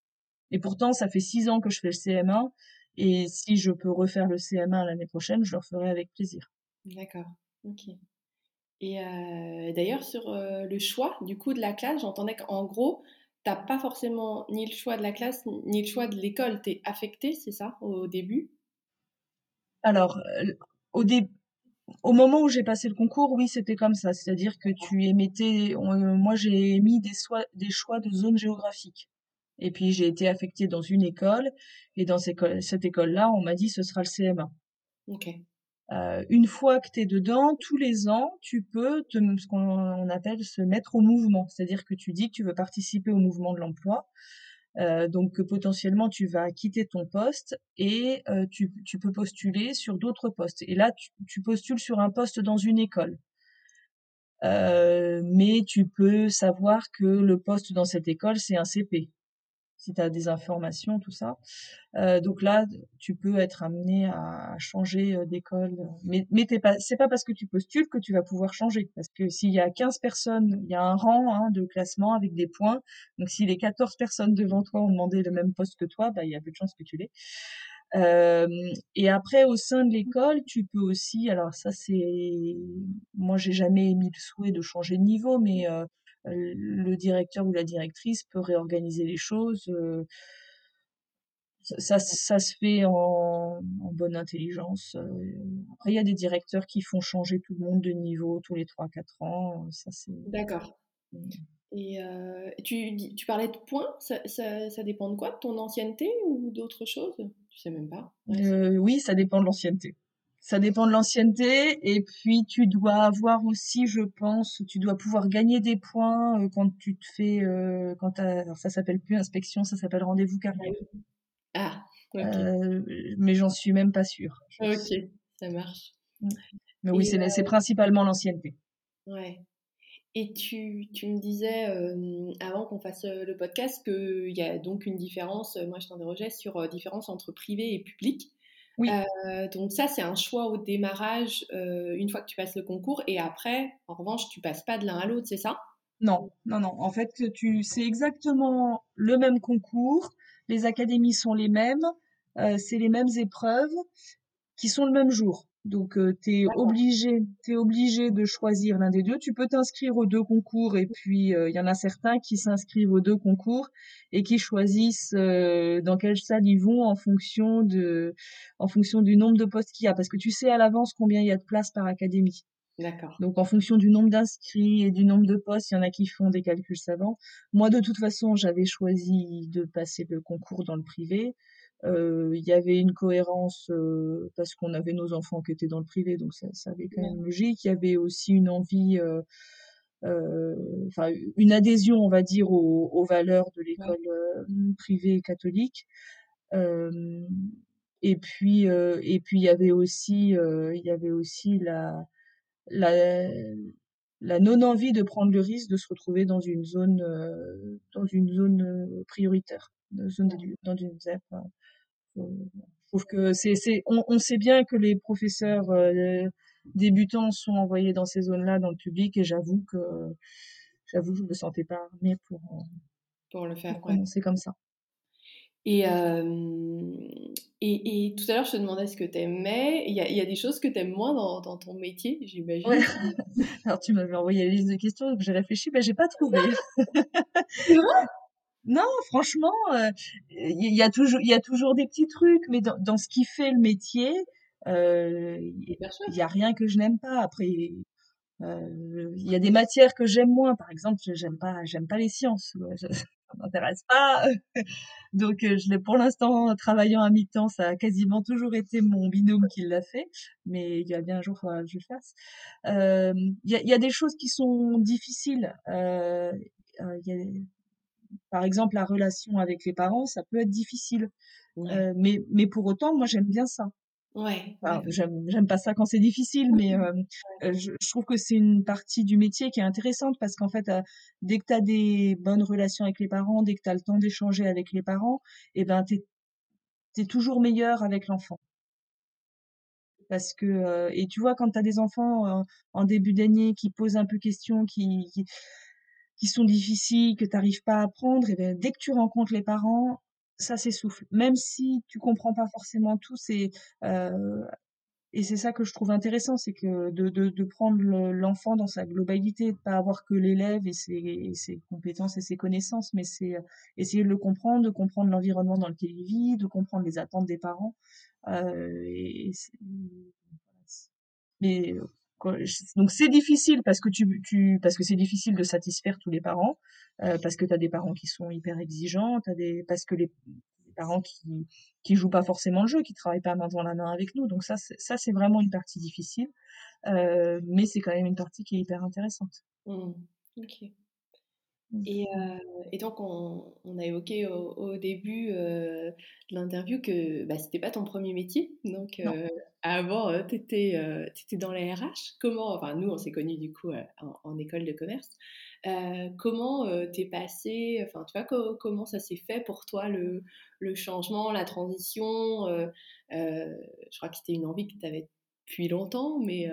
Et pourtant, ça fait 6 ans que je fais le CM1 et si je peux refaire le CM1 l'année prochaine, je le referai avec plaisir. D'accord, OK. Et d'ailleurs sur, le choix du coup de la classe, j'entendais qu'en gros, tu as pas forcément ni le choix de la classe, ni le choix de l'école. Tu es affectée, c'est ça, au début? Alors, au dé au moment où j'ai passé le concours, oui, c'était comme ça. C'est-à-dire que tu émettais moi, j'ai émis des choix de zone géographique et puis j'ai été affectée dans une école et dans cette école-là, on m'a dit: «Ce sera le CM1». OK, Une fois que tu es dedans, tous les ans, tu peux ce qu'on appelle se mettre au mouvement. C'est-à-dire que tu dis que tu veux participer au mouvement de l'emploi, donc que potentiellement tu vas quitter ton poste et tu peux postuler sur d'autres postes. Et là, tu postules sur un poste dans une école. Mais tu peux savoir que le poste dans cette école, c'est un CP, si tu as des informations, tout ça. Donc là, tu peux être amené à changer d'école. Mais c'est pas parce que tu postules que tu vas pouvoir changer. Parce que s'il y a 15 personnes, il y a un rang hein, de classement avec des points. Donc si les 14 personnes devant toi ont demandé le même poste que toi, bah, il y a peu de chances que tu l'aies. Euh, et après, au sein de l'école, tu peux aussi, alors ça c'est, moi j'ai jamais émis le souhait de changer de niveau, mais le directeur ou la directrice peut réorganiser les choses. Ça se fait en bonne intelligence. Après, il y a des directeurs qui font changer tout le monde de niveau tous les 3 4 ans. Ça, c'est. d'accord. Et tu parlais de points, ça dépend de quoi? De ton ancienneté ou d'autre chose? Tu sais même pas? Ouais, Oui, ça dépend de l'ancienneté. Ça dépend de l'ancienneté. Et puis, tu dois avoir aussi, je pense, tu dois pouvoir gagner des points quand tu te fais. Alors, ça s'appelle plus inspection, ça s'appelle rendez-vous carrière. ah, OK. Euh, mais j'en suis même pas sûre. OK, ça marche. Mm. Mais oui, Et c'est principalement l'ancienneté. ouais. Et tu me disais, avant qu'on fasse, le podcast qu'il y a donc une différence, moi je t'interrogeais sur, différence entre privé et public. Oui. Donc ça, c'est un choix au démarrage, une fois que tu passes le concours et après, en revanche, tu passes pas de l'un à l'autre, c'est ça? Non, non, non. En fait, c'est exactement le même concours. Les académies sont les mêmes. C'est les mêmes épreuves qui sont le même jour. Donc, t'es obligé de choisir l'un des deux. Tu peux t'inscrire aux deux concours et puis il y en a certains qui s'inscrivent aux deux concours et qui choisissent dans quelle salle ils vont en fonction du nombre de postes qu'il y a. Parce que tu sais à l'avance combien il y a de places par académie. D'accord, Donc, en fonction du nombre d'inscrits et du nombre de postes, il y en a qui font des calculs savants. Moi, de toute façon, j'avais choisi de passer le concours dans le privé. Il y avait une cohérence parce qu'on avait nos enfants qui étaient dans le privé, donc ça avait quand même ouais, logique. Il y avait aussi une envie, euh, enfin une adhésion, on va dire, aux valeurs de ouais, l'école privée catholique. Euh, et puis il y avait aussi la, la non-envie de prendre le risque de se retrouver dans une zone prioritaire, dans une ZEP. Je trouve que on sait bien que les professeurs débutants sont envoyés dans ces zones-là dans le public et j'avoue que je me sentais pas armée pour le faire, pour ouais. commencer comme ça. Et, et tout à l'heure, je te demandais ce que tu aimais. Il y a des choses que tu aimes moins dans ton métier, Ouais. j'imagine. Alors tu m'avais envoyé la liste de questions, donc j'ai réfléchi, mais j'ai pas trouvé. C'est vrai? Non, franchement, il y a toujours des petits trucs, mais dans ce qui fait le métier, Hyper il y chouette. a rien que je n'aime pas. Après, il y a des matières que j'aime moins. Par exemple, j'aime pas les sciences. Ouais, ça m'intéresse pas. Donc, pour l'instant, travaillant à mi-temps, ça a quasiment toujours été mon binôme qui l'a fait. Mais il y a bien un jour, il faudra que je le fasse. Il y a des choses qui sont difficiles. Il y a par exemple, la relation avec les parents, ça peut être difficile. Ouais, Mais pour autant, moi, j'aime bien ça. ouais, Enfin, d'accord. j'aime pas ça quand c'est difficile, mais je trouve que c'est une partie du métier qui est intéressante parce qu'en fait, dès que tu as des bonnes relations avec les parents, dès que tu as le temps d'échanger avec les parents, et ben, t'es toujours meilleur avec l'enfant. Parce que, et tu vois, quand tu as des enfants en début d'année qui posent un peu questions, qui sont difficiles, que tu n'arrives pas à apprendre, et ben, dès que tu rencontres les parents, ça s'essouffle. Même si tu comprends pas forcément tout, heu et c'est ça que je trouve intéressant, c'est que de prendre l'enfant dans sa globalité, de pas avoir que l'élève et ses compétences et ses connaissances, mais c'est, essayer de le comprendre, de comprendre l'environnement dans lequel il vit, de comprendre les attentes des parents, et c'est mais quand j donc c'est difficile parce que parce que c'est difficile de satisfaire tous les parents, parce que tu as des parents qui sont hyper exigeants, tu des parce que les parents qui jouent pas forcément le jeu, qui travaillent pas main dans la main avec nous, donc ça c'est vraiment une partie difficile, mais c'est quand même une partie qui est hyper intéressante. Mmh. OK. Mmh. Et, Mmh. et donc on a évoqué au début, de l'interview que, bah, c'était pas ton premier métier. Donc, Non. avant, tu étais dans la RH. Comment enfin nous on s'est connus du coup, en école de commerce. Comment, tu passé enfin tu vois, comment ça s'est fait pour toi le changement, la transition? Je crois que c'était une envie que tu avais depuis longtemps, mais,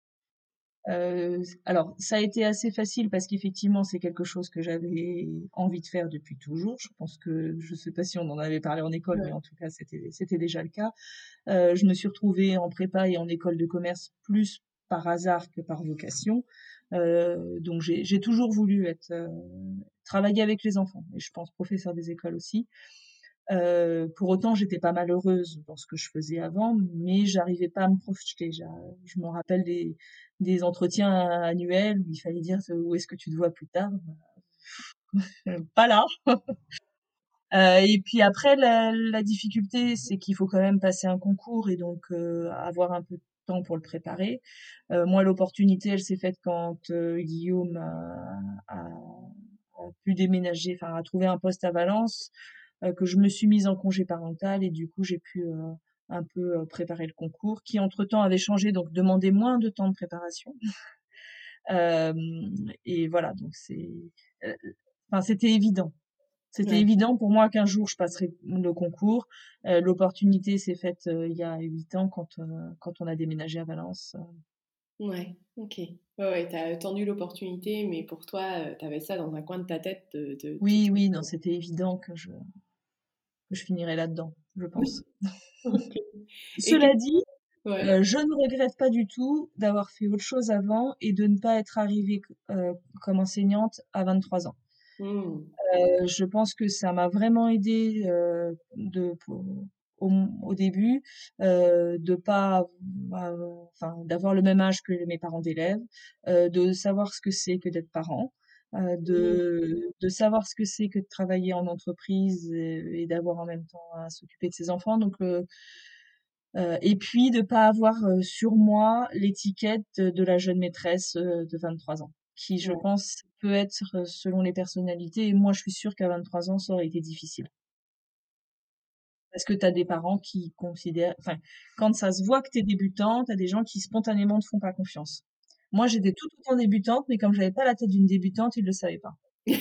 Alors ça a été assez facile parce qu'effectivement, c'est quelque chose que j'avais envie de faire depuis toujours. Je pense que je sais pas si on en avait parlé en école, mais ouais. en tout cas, c'était déjà le cas. Je me suis retrouvée en prépa et en école de commerce plus par hasard que par vocation. Donc j'ai toujours voulu travailler avec les enfants et je pense professeur des écoles aussi. Pour autant, j'étais pas malheureuse dans ce que je faisais avant, mais j'arrivais pas à me projeter. Je me rappelle des entretiens annuels où il fallait dire: «Où est-ce que tu te vois plus tard?» Pas là. Et puis après la difficulté, c'est qu'il faut quand même passer un concours et donc avoir un peu de temps pour le préparer. Moi, l'opportunité, elle s'est faite quand, Guillaume a pu déménager, enfin a trouvé un poste à Valence, que je me suis mise en congé parental et du coup, j'ai pu, un peu, préparer le concours qui entre-temps avait changé, donc demandait moins de temps de préparation. Hem Et voilà, donc heu, enfin, c'était évident. C'était Ouais. évident pour moi qu'un jour je passerais le concours. L'opportunité s'est faite, il y a 8 ans quand on a déménagé à Valence. Ouais, OK. Ouais, ouais, tu as attendu l'opportunité, mais pour toi, tu avais ça dans un coin de ta tête de tout de Oui, suite. oui, non, c'était évident que je finirais là-dedans, je pense. OK. Et Cela qu'est-ce dit, ouais. je ne regrette pas du tout d'avoir fait autre chose avant et de ne pas être arrivée comme enseignante à 23 ans. Mmh. Je pense que ça m'a vraiment aidée, de pour au début, de pas enfin, d'avoir le même âge que mes parents d'élèves, de savoir ce que c'est que d'être parent, Mmh. de savoir ce que c'est que de travailler en entreprise et d'avoir en même temps à s'occuper de ses enfants donc et puis de pas avoir, sur moi l'étiquette de la jeune maîtresse, de 23 ans, qui je Ouais. pense peut être, selon les personnalités et moi je suis sûre qu'à 23 ans ça aurait été difficile. Parce que tu as des parents qui considèrent enfin, quand ça se voit que tu es débutante, tu as des gens qui spontanément te font pas confiance. Moi j'étais tout autant débutante, mais comme j'avais pas la tête d'une débutante, ils le savaient pas.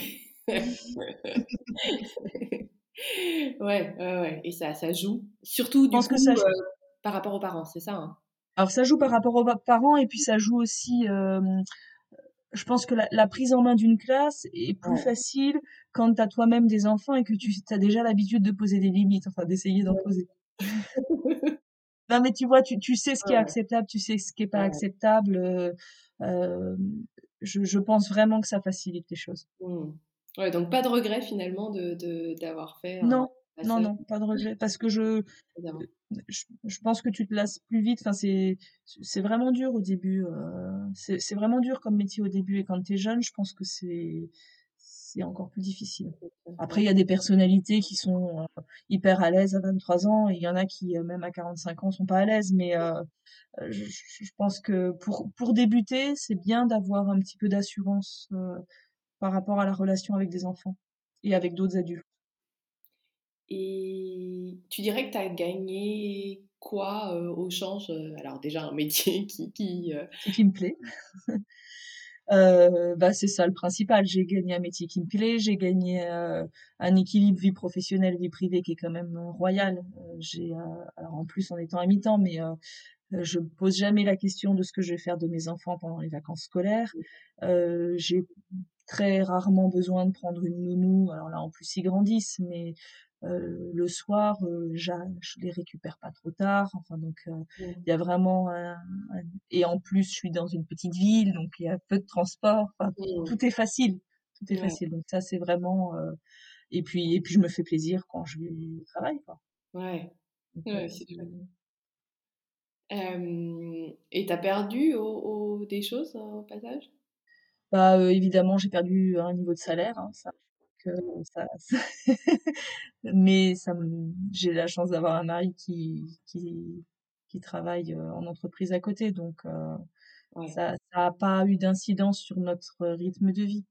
Ouais, ouais, ouais et ça joue. Surtout Je du pense que coup, ça joue. par rapport aux parents, c'est ça, hein? Alors ça joue par rapport aux parents et puis ça joue aussi, je pense que la prise en main d'une classe est plus Ouais. facile quand tu as toi-même des enfants et que tu as déjà l'habitude de poser des limites, enfin d'essayer d'en Ouais. poser. Non, mais tu vois, tu sais ce qui est Ouais, acceptable, tu sais ce qui est pas ouais. acceptable, hem, je pense vraiment que ça facilite les choses. Mmh. Ouais, donc pas de regret finalement de d'avoir fait un Non, non, passage non, pas de regret parce que précédemment. je pense que tu te lasses plus vite, enfin c'est vraiment dur au début, c'est vraiment dur comme métier au début et quand tu es jeune, je pense que c'est encore plus difficile. Après, il Ouais. y a des personnalités qui sont, hyper à l'aise à 23 ans et il y en a qui, même à 45 ans sont pas à l'aise, mais je pense que pour débuter, c'est bien d'avoir un petit peu d'assurance, par rapport à la relation avec des enfants et avec d'autres adultes. Et tu dirais que tu as gagné quoi, au change? Alors déjà un métier C'est qui me plaît. Bah, c'est ça le principal. J'ai gagné un métier qui me plaît, j'ai gagné, un équilibre vie professionnelle, vie privée qui est quand même, royal. Alors en plus en étant à mi-temps, mais je me pose jamais la question de ce que je vais faire de mes enfants pendant les vacances scolaires. J'ai très rarement besoin de prendre une nounou. Alors là, en plus, ils grandissent, mais Le soir, je les récupère pas trop tard. Enfin donc, Mmh. il y a vraiment et en plus, je suis dans une petite ville, donc il y a peu de transport. Enfin, Mmh. tout est facile, tout est Ouais, facile. Donc ça, c'est vraiment. Et puis, je me fais plaisir quand je vais au travail, quoi. ouais, Donc, ouais, c'est chouette. Et tu perdu des choses au passage? bah, évidemment, j'ai perdu un niveau de salaire, hein, ça, que ça mais j'ai la chance d'avoir un mari qui travaille, en entreprise à côté, donc Ouais, ça a pas eu d'incidence sur notre rythme de vie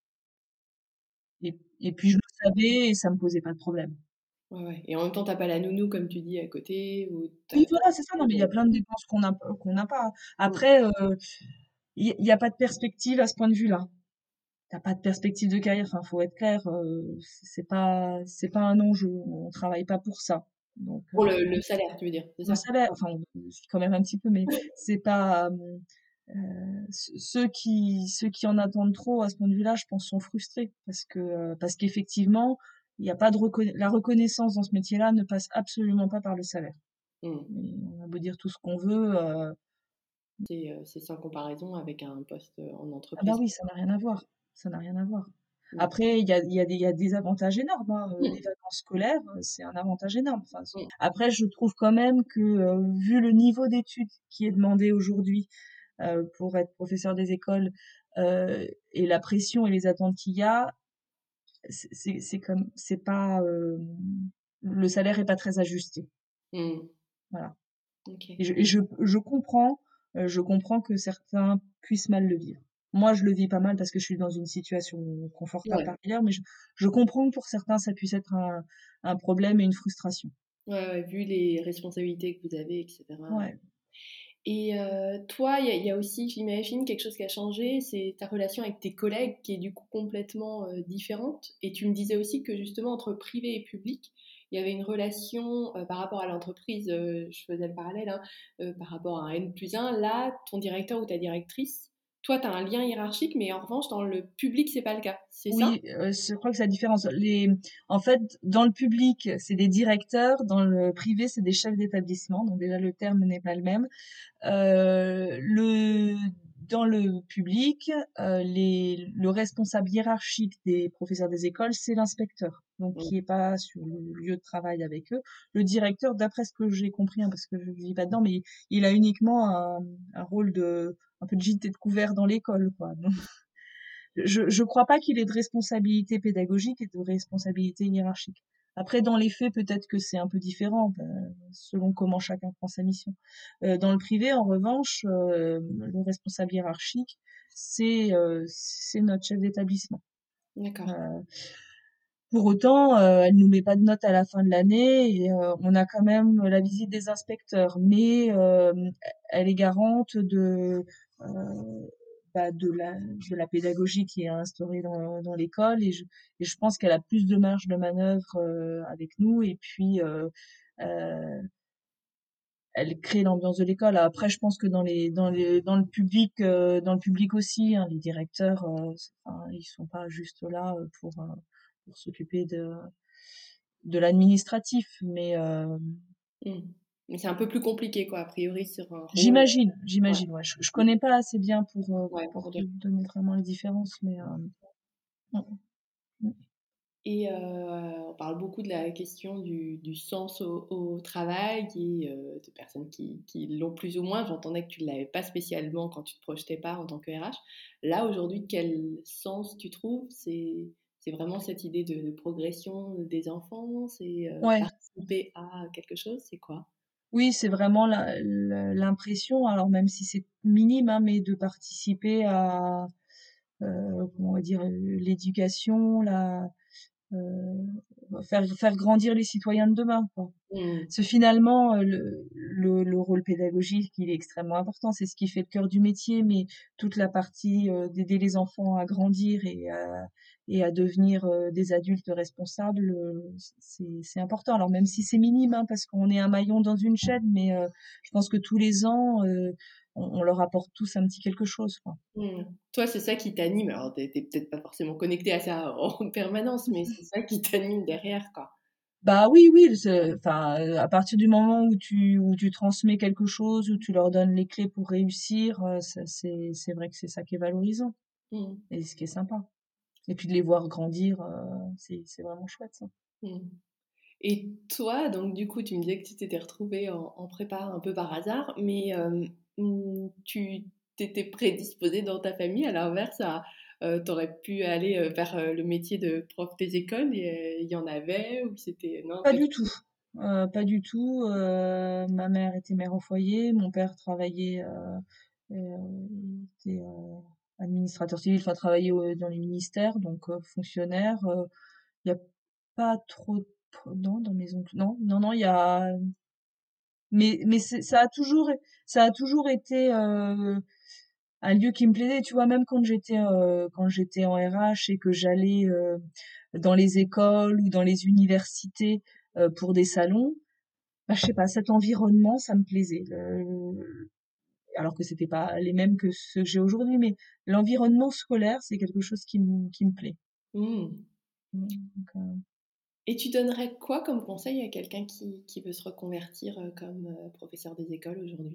et puis je le savais et ça me posait pas de problème. ouais, ouais, et en même temps, tu pas la nounou comme tu dis à côté ou tu Oui, as voilà, c'est ça, non, mais il y a donc plein de dépenses qu'on n'a pas. mmh, Après, il y a pas de perspective à ce point de vue-là. Tu pas de perspective de carrière, enfin, faut être clair, c'est pas un enjeu. On travaille pas pour ça, donc pour le salaire, tu veux dire, c'est le ça? salaire, enfin, quand même un petit peu, mais c'est pas, ceux qui en attendent trop à ce point de vue-là, je pense, sont frustrés parce qu'effectivement, il y a pas de la reconnaissance dans ce métier-là ne passe absolument pas par le salaire. Mmh. Mais on a beau dire tout ce qu'on veut, C'est sans comparaison avec un poste, en ah bah entreprise. oui, ça n'a rien à voir, ça n'a rien à voir. Mmh. Après, il y a des avantages énormes, hein, Mmh. les vacances scolaires, c'est un avantage énorme. Enfin, Mmh. après, je trouve quand même que, vu le niveau d'études qui est demandé aujourd'hui, pour être professeur des écoles, et la pression et les attentes qu'il y a, c'est pas, le salaire est pas très ajusté. Mmh. Voilà. OK. Et je comprends que certains puissent mal le vivre. Moi, je le vis pas mal parce que je suis dans une situation confortable Ouais. par ailleurs, mais je comprends que pour certains, ça puisse être un problème et une frustration. Ouais, ouais, vu les responsabilités que vous avez et cetera, ouais. Ouais. Et toi, il y a aussi, j'imagine, quelque chose qui a changé, c'est ta relation avec tes collègues qui est du coup complètement, différente, et tu me disais aussi que justement entre privé et public, il y avait une relation, par rapport à l'entreprise, je faisais le parallèle, hein, par rapport à un N+1. Là, ton directeur ou ta directrice, toi, tu as un lien hiérarchique, mais en revanche, dans le public, c'est pas le cas, c'est ça? Oui, je crois que c'est la différence. En fait, dans le public, c'est des directeurs, dans le privé, c'est des chefs d'établissement. Donc déjà, le terme n'est pas le même. Le Dans le public, le responsable hiérarchique des professeurs des écoles, c'est l'inspecteur, donc Mmh. qui est pas sur le lieu de travail avec eux. Le directeur, d'après ce que j'ai compris, hein, parce que je ne vis pas dedans, mais il a uniquement un rôle de un peu de gîte et de couvert dans l'école, quoi. Donc, je crois pas qu'il ait de responsabilité pédagogique et de responsabilité hiérarchique. Après, dans les faits, peut-être que c'est un peu différent, selon comment chacun prend sa mission. Dans le privé, en revanche, le responsable hiérarchique, c'est notre chef d'établissement. D'accord. Heu, pour autant, elle nous met pas de notes à la fin de l'année et on a quand même la visite des inspecteurs, mais elle est garante de la pédagogie qui est instaurée dans l'école et je pense qu'elle a plus de marge de manœuvre, avec nous et puis, heu, elle crée l'ambiance de l'école. Après je pense que dans le public aussi, hein, les directeurs, enfin, ils sont pas juste là, pour s'occuper de l'administratif, mais Mmh. Mais c'est un peu plus compliqué quoi, a priori sur un rôle, j'imagine, ouais. j'imagine, ouais. Je connais pas assez bien Ouais, pour pour te dire. donner vraiment les différences, mais mmh, mmh. Et on parle beaucoup de la question du sens au travail et de personnes qui l'ont plus ou moins. J'entendais que tu ne l'avais pas spécialement quand tu ne te projetais pas en tant que RH. Là, aujourd'hui, quel sens tu trouves? C'est vraiment cette idée de progression des enfants? C'est Ouais. participer à quelque chose? C'est quoi? Oui, c'est vraiment l'impression, alors même si c'est minime, hein, mais de participer à, comment on va dire, l'éducation, faire grandir les citoyens de demain, quoi. Mmh. Parce que finalement, le rôle pédagogique, il est extrêmement important. C'est ce qui fait le cœur du métier, mais toute la partie, d'aider les enfants à grandir et à devenir, des adultes responsables, c'est important. Alors même si c'est minime, hein, parce qu'on est un maillon dans une chaîne, mais je pense que tous les ans, on leur apporte tous un petit quelque chose, quoi. Mmh. Toi, c'est ça qui t'anime. Alors, tu es peut-être pas forcément connecté à ça en permanence, mais c'est ça qui t'anime derrière, quoi. Bah oui, oui, enfin, à partir du moment où tu transmets quelque chose, où tu leur donnes les clés pour réussir, c'est vrai que c'est ça qui est valorisant Mmh. et ce qui est sympa. Et puis de les voir grandir, c'est vraiment chouette ça. Mmh. Et toi, donc du coup, tu me disais que tu t'étais retrouvée en prépa un peu par hasard, mais tu t'étais prédisposée dans ta famille à l'inverse tu pu aller, vers, le métier de prof des écoles et il y en avait ou c'était non, Pas pas du du tout, pas du tout, ma mère était mère au foyer, mon père travaillait, il était, administrateur civil, enfin travaillait dans les ministères, donc fonctionnaire, il y a pas trop de non, dans mes oncles non, non, non, il y a mais ça a toujours été, un lieu qui me plaisait, tu vois? Même quand j'étais en RH et que j'allais, dans les écoles ou dans les universités, pour des salons, bah, je sais pas, cet environnement, ça me plaisait. Alors que c'était pas les mêmes que ceux que j'ai aujourd'hui, mais l'environnement scolaire, c'est quelque chose qui me plaît. Mmh. Donc, Et tu donnerais quoi comme conseil à quelqu'un qui veut se reconvertir, comme, professeur des écoles aujourd'hui?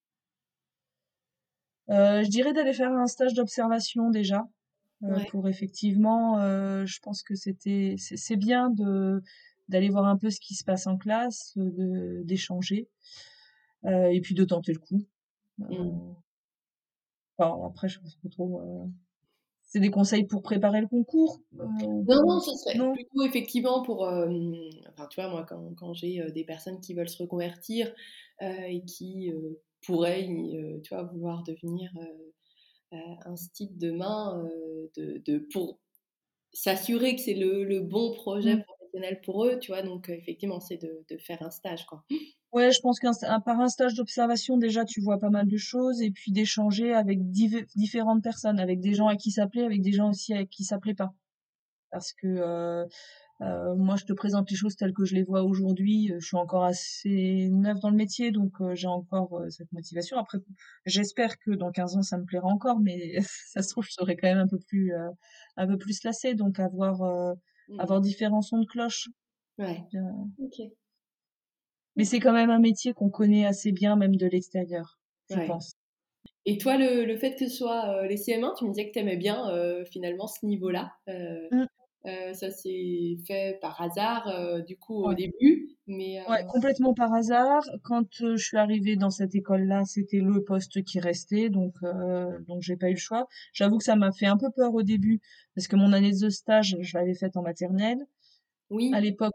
je dirais d'aller faire un stage d'observation déjà, Ouais. pour effectivement, je pense que c'est bien d'aller voir un peu ce qui se passe en classe, d'échanger, et puis de tenter le coup. Mmh. Enfin, après, je sais pas trop, c'est des conseils pour préparer le concours, ou Non, pour non, ce serait non? plutôt effectivement pour, enfin, tu vois, moi, quand j'ai, des personnes qui veulent se reconvertir, et qui, pourraient tu vois, vouloir devenir, instite demain, pour s'assurer que c'est le bon projet Mmh. professionnel pour eux, tu vois? Donc, effectivement, c'est de faire un stage, quoi. Ouais, je pense par un stage d'observation, déjà, tu vois pas mal de choses et puis d'échanger avec différentes personnes, avec des gens à qui ça plaît, avec des gens aussi à qui ça plaît pas. Parce que, moi, je te présente les choses telles que je les vois aujourd'hui, je suis encore assez neuve dans le métier, donc j'ai encore, cette motivation. Après, j'espère que dans 15 ans, ça me plaira encore, mais ça se trouve, je serai quand même un peu plus lassée, donc Mmh. avoir différents sons de cloche. Ouais. Heu, OK. mais c'est OK. quand même un métier qu'on connaît assez bien, même de l'extérieur, je Ouais. pense. Et toi, le fait que ce soit, les CM1, tu me disais que tu aimais bien, finalement ce niveau-là. Mmh, Ça s'est fait par hasard, du coup au ouais. début, mais Ouais, complètement par hasard. Quand, je suis arrivée dans cette école-là, c'était le poste qui restait, donc j'ai pas eu le choix. J'avoue que ça m'a fait un peu peur au début, parce que mon année de stage, je l'avais faite en maternelle. À oui, l'époque,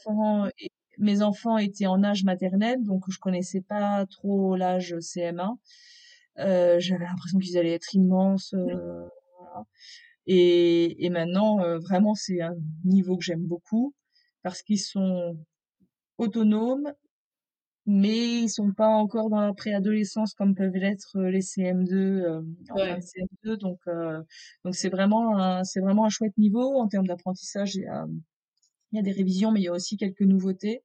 mes enfants étaient en âge maternel, donc je connaissais pas trop l'âge CM1. J'avais l'impression qu'ils allaient être immenses, voilà. Et maintenant, vraiment, c'est un niveau que j'aime beaucoup parce qu'ils sont autonomes, mais ils sont pas encore dans la préadolescence comme peuvent l'être, les CM2, en fin de ouais. CM2, donc c'est vraiment un chouette niveau. En termes d'apprentissage, il y a des révisions, mais il y a aussi quelques nouveautés.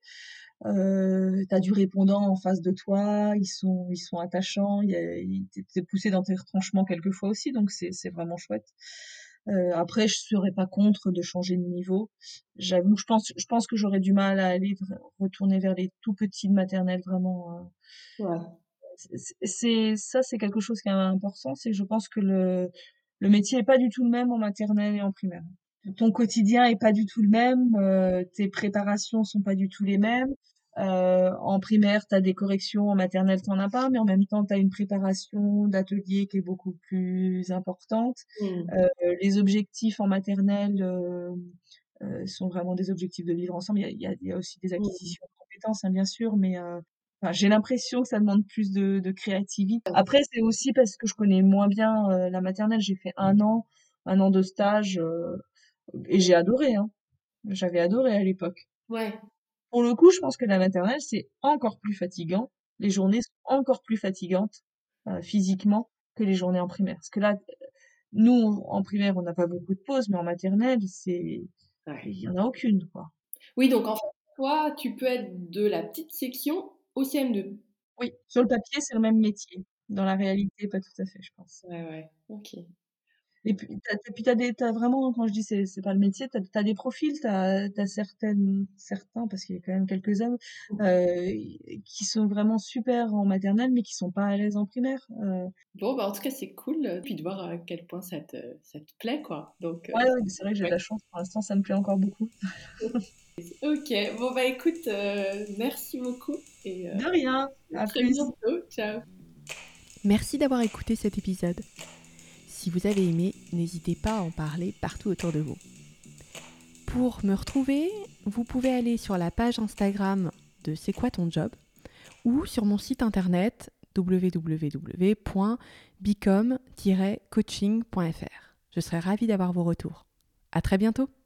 Tu du répondant en face de toi, ils sont attachants, il y a ils tu poussé dans tes retranchements quelquefois aussi, donc c'est vraiment chouette. Après, je serais pas contre de changer de niveau. J'avoue, je pense que j'aurais du mal à aller retourner vers les tout petits de maternelle vraiment, Ouais. c'est quelque chose qui est important, c'est que je pense que le métier est pas du tout le même en maternelle et en primaire. Ton quotidien est pas du tout le même, tes préparations sont pas du tout les mêmes. En primaire, tu as des corrections, en maternelle, tu en as pas, mais en même temps, tu as une préparation d'atelier qui est beaucoup plus importante. Mmh. Les objectifs en maternelle, sont vraiment des objectifs de vivre ensemble. Il y a aussi des Mmh. acquisitions de compétences, hein, bien sûr, mais enfin, j'ai l'impression que ça demande plus de créativité. Après, c'est aussi parce que je connais moins bien, la maternelle. J'ai fait un an de stage, et j'ai adoré, hein. J'avais adoré à l'époque. Ouais. Pour le coup, je pense que la maternelle, c'est encore plus fatigant. Les journées sont encore plus fatigantes, physiquement que les journées en primaire. Parce que là, nous, en primaire, on n'a pas beaucoup de pauses, mais en maternelle, il Ouais. y en a aucune, quoi. Oui, donc en fait, toi, tu peux être de la petite section au CM2? Oui, sur le papier, c'est le même métier. Dans la réalité, pas tout à fait, je pense. Ouais, ouais. OK. Et puis t'as vraiment, quand je dis c'est pas le métier, t'as des profils, t'as certains, parce qu'il y a quand même quelques hommes, euh, qui sont vraiment super en maternelle, mais qui sont pas à l'aise en primaire. Bon, bah, en tout cas, c'est cool, puis de voir à quel point ça te plaît, quoi. Donc, Ouais, ouais, c'est vrai que j'ai de ouais. la chance, pour l'instant, ça me plaît encore beaucoup. Ok, bon, bah écoute, merci beaucoup et De rien, à à très plus. bientôt. Ciao. Merci d'avoir écouté cet épisode. Si vous avez aimé, n'hésitez pas à en parler partout autour de vous. Pour me retrouver, vous pouvez aller sur la page Instagram de C'est quoi ton job ou sur mon site internet www.bicom-coaching.fr. Je serai ravie d'avoir vos retours. À très bientôt!